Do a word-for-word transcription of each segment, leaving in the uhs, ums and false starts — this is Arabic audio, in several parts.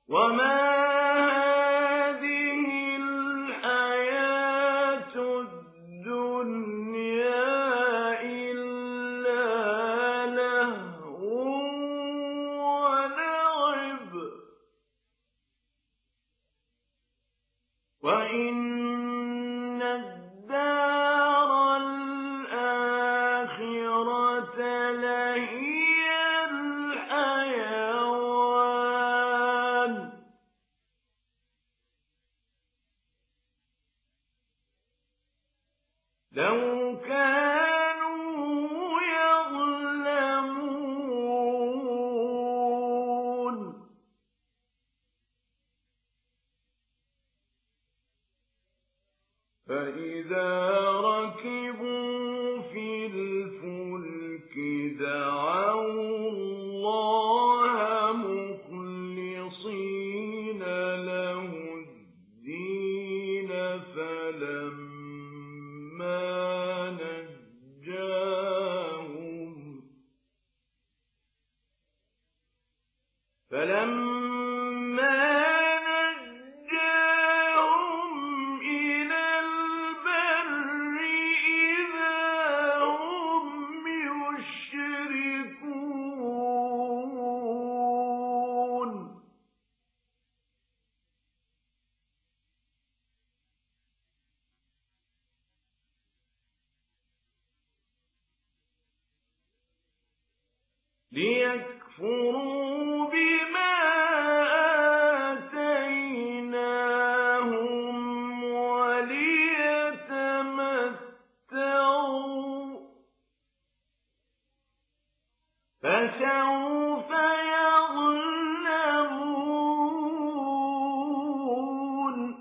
وما هذه الحياة الدنيا إلا لهو ولعب وإن الدار الآخرة لهي الحيوان لو كانوا يعلمون فإذا ركبوا في الفلك دعوا الله مخلصين له الدين فلما نجاهم فلما ليكفروا بما آتيناهم وليتمتعوا فسوف يعلمون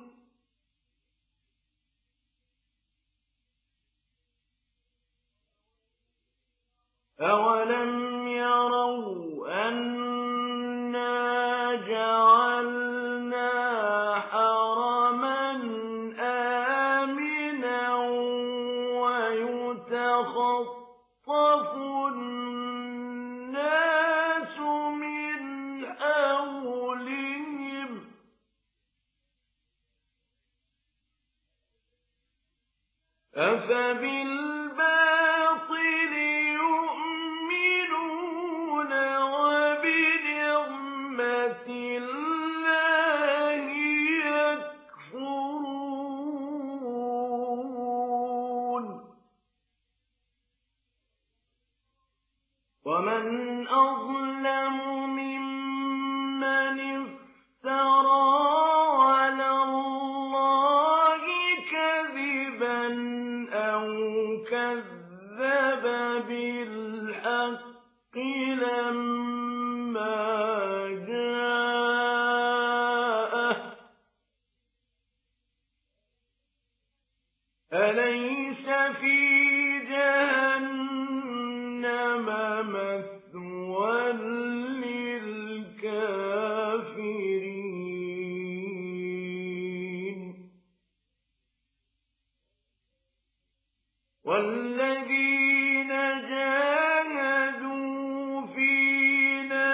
أولم يروا أنا جعلنا حرما آمنا ويتخطف الناس من حولهم أفبالباطل يؤمنون وبنعمة الله يكفرون ومن أظلم ممن افترى على الله كذبا أو كذب بالحق لما جاءه أليس في جهنم مثوى للكافرين والذين جاهدوا فينا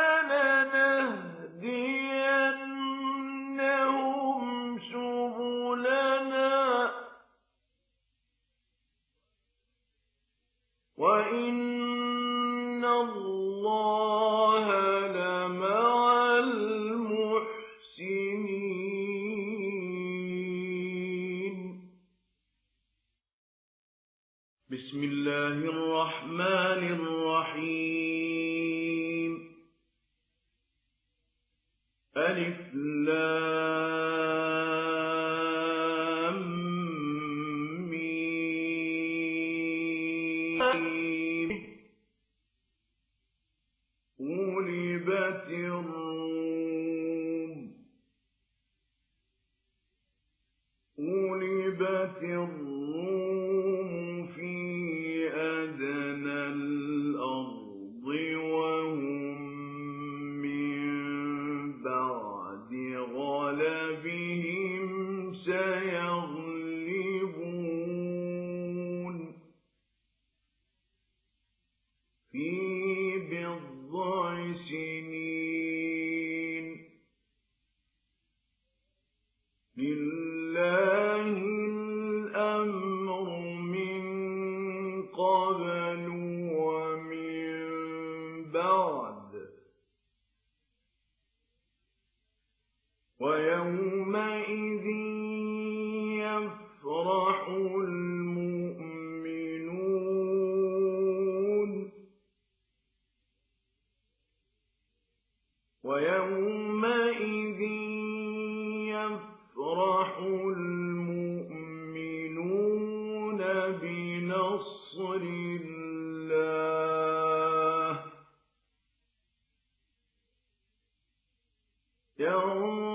لنهدينهم سبلنا وإن الله لمع المحسنين. بسم الله الرحمن الرحيم. ألف لام ميم. غلبت الروم غلبت الروم في أدنى الأرض وهم من بعد غلبهم سيغلبون في بضع سنين بعد ويومئذ يفرح المؤمنون ويومئذ يفرح المؤمنون بنصر الله ينصر